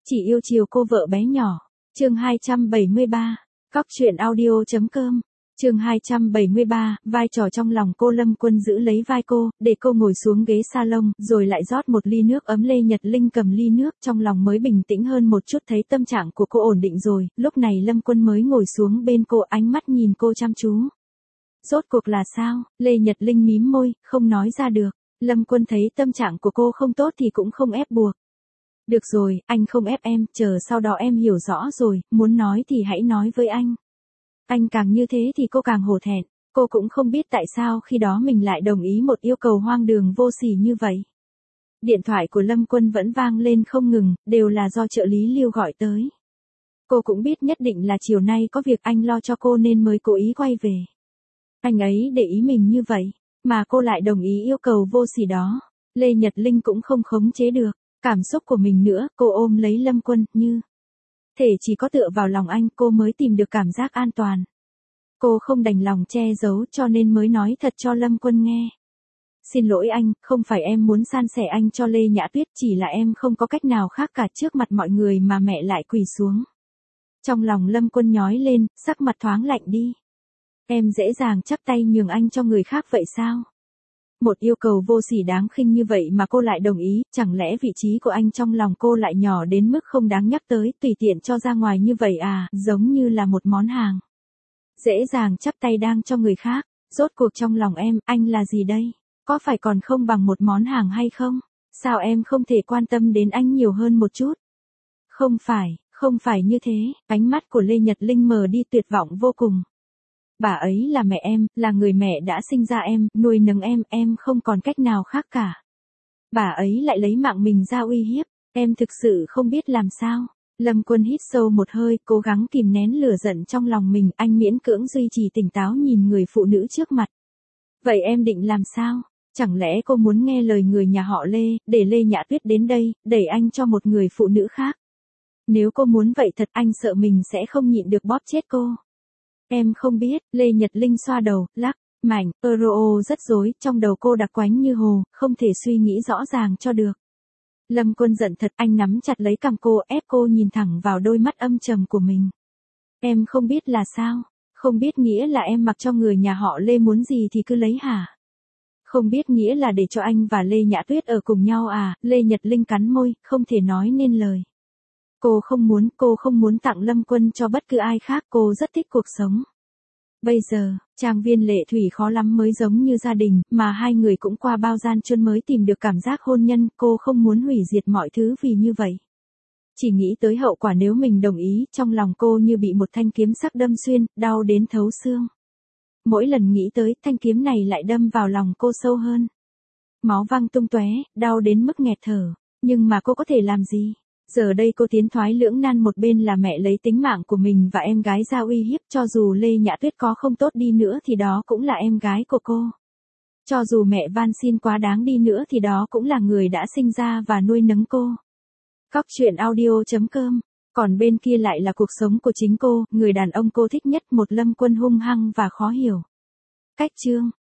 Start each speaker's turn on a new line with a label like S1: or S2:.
S1: Chỉ yêu chiều cô vợ bé nhỏ. Chương 273. Cóc truyện audio.com. Chương 273, vai trò trong lòng cô. Lâm Quân giữ lấy vai cô, để cô ngồi xuống ghế salon, rồi lại rót một ly nước ấm. Lê Nhật Linh cầm ly nước, trong lòng mới bình tĩnh hơn một chút, thấy tâm trạng của cô ổn định rồi, lúc này Lâm Quân mới ngồi xuống bên cô, ánh mắt nhìn cô chăm chú. Rốt cuộc là sao? Lê Nhật Linh mím môi, không nói ra được. Lâm Quân thấy tâm trạng của cô không tốt thì cũng không ép buộc. Được rồi, anh không ép em, chờ sau đó em hiểu rõ rồi, muốn nói thì hãy nói với anh. Anh càng như thế thì cô càng hổ thẹn, cô cũng không biết tại sao khi đó mình lại đồng ý một yêu cầu hoang đường vô sỉ như vậy. Điện thoại của Lâm Quân vẫn vang lên không ngừng, đều là do trợ lý Lưu gọi tới. Cô cũng biết nhất định là chiều nay có việc anh lo cho cô nên mới cố ý quay về. Anh ấy để ý mình như vậy, mà cô lại đồng ý yêu cầu vô sỉ đó. Lê Nhật Linh cũng không khống chế được cảm xúc của mình nữa, cô ôm lấy Lâm Quân, như thể chỉ có tựa vào lòng anh cô mới tìm được cảm giác an toàn. Cô không đành lòng che giấu cho nên mới nói thật cho Lâm Quân nghe. Xin lỗi anh, không phải em muốn san sẻ anh cho Lê Nhã Tuyết, chỉ là em không có cách nào khác cả, trước mặt mọi người mà mẹ lại quỳ xuống. Trong lòng Lâm Quân nhói lên, sắc mặt thoáng lạnh đi. Em dễ dàng chắp tay nhường anh cho người khác vậy sao? Một yêu cầu vô sỉ đáng khinh như vậy mà cô lại đồng ý, chẳng lẽ vị trí của anh trong lòng cô lại nhỏ đến mức không đáng nhắc tới, tùy tiện cho ra ngoài như vậy à, giống như là một món hàng. Dễ dàng chắp tay đang cho người khác, rốt cuộc trong lòng em, anh là gì đây? Có phải còn không bằng một món hàng hay không? Sao em không thể quan tâm đến anh nhiều hơn một chút? Không phải như thế, ánh mắt của Lê Nhật Linh mờ đi, tuyệt vọng vô cùng. Bà ấy là mẹ em, là người mẹ đã sinh ra em, nuôi nấng em không còn cách nào khác cả. Bà ấy lại lấy mạng mình ra uy hiếp, em thực sự không biết làm sao. Lâm Quân hít sâu một hơi, cố gắng kìm nén lửa giận trong lòng mình, anh miễn cưỡng duy trì tỉnh táo nhìn người phụ nữ trước mặt. Vậy em định làm sao? Chẳng lẽ cô muốn nghe lời người nhà họ Lê, để Lê Nhã Tuyết đến đây, đẩy anh cho một người phụ nữ khác? Nếu cô muốn vậy thật, anh sợ mình sẽ không nhịn được bóp chết cô. Em không biết, Lê Nhật Linh xoa đầu, lắc mạnh, rất rối, trong đầu cô đặc quánh như hồ, không thể suy nghĩ rõ ràng cho được. Lâm Quân giận thật, anh nắm chặt lấy cằm cô, ép cô nhìn thẳng vào đôi mắt âm trầm của mình. Em không biết là sao? Không biết nghĩa là em mặc cho người nhà họ Lê muốn gì thì cứ lấy hả? Không biết nghĩa là để cho anh và Lê Nhã Tuyết ở cùng nhau à? Lê Nhật Linh cắn môi, không thể nói nên lời. Cô không muốn tặng Lâm Quân cho bất cứ ai khác, cô rất thích cuộc sống. Bây giờ, trang viên Lệ Thủy khó lắm mới giống như gia đình, mà hai người cũng qua bao gian truân mới tìm được cảm giác hôn nhân, cô không muốn hủy diệt mọi thứ vì như vậy. Chỉ nghĩ tới hậu quả nếu mình đồng ý, trong lòng cô như bị một thanh kiếm sắc đâm xuyên, đau đến thấu xương. Mỗi lần nghĩ tới, thanh kiếm này lại đâm vào lòng cô sâu hơn. Máu văng tung tóe, đau đến mức nghẹt thở, nhưng mà cô có thể làm gì? Giờ đây cô tiến thoái lưỡng nan, một bên là mẹ lấy tính mạng của mình và em gái ra uy hiếp, cho dù Lê Nhã Tuyết có không tốt đi nữa thì đó cũng là em gái của cô. Cho dù mẹ van xin quá đáng đi nữa thì đó cũng là người đã sinh ra và nuôi nấng cô. Cóc truyện audio.com. Còn bên kia lại là cuộc sống của chính cô, người đàn ông cô thích nhất, một Lâm Quân hung hăng và khó hiểu. Cách chương.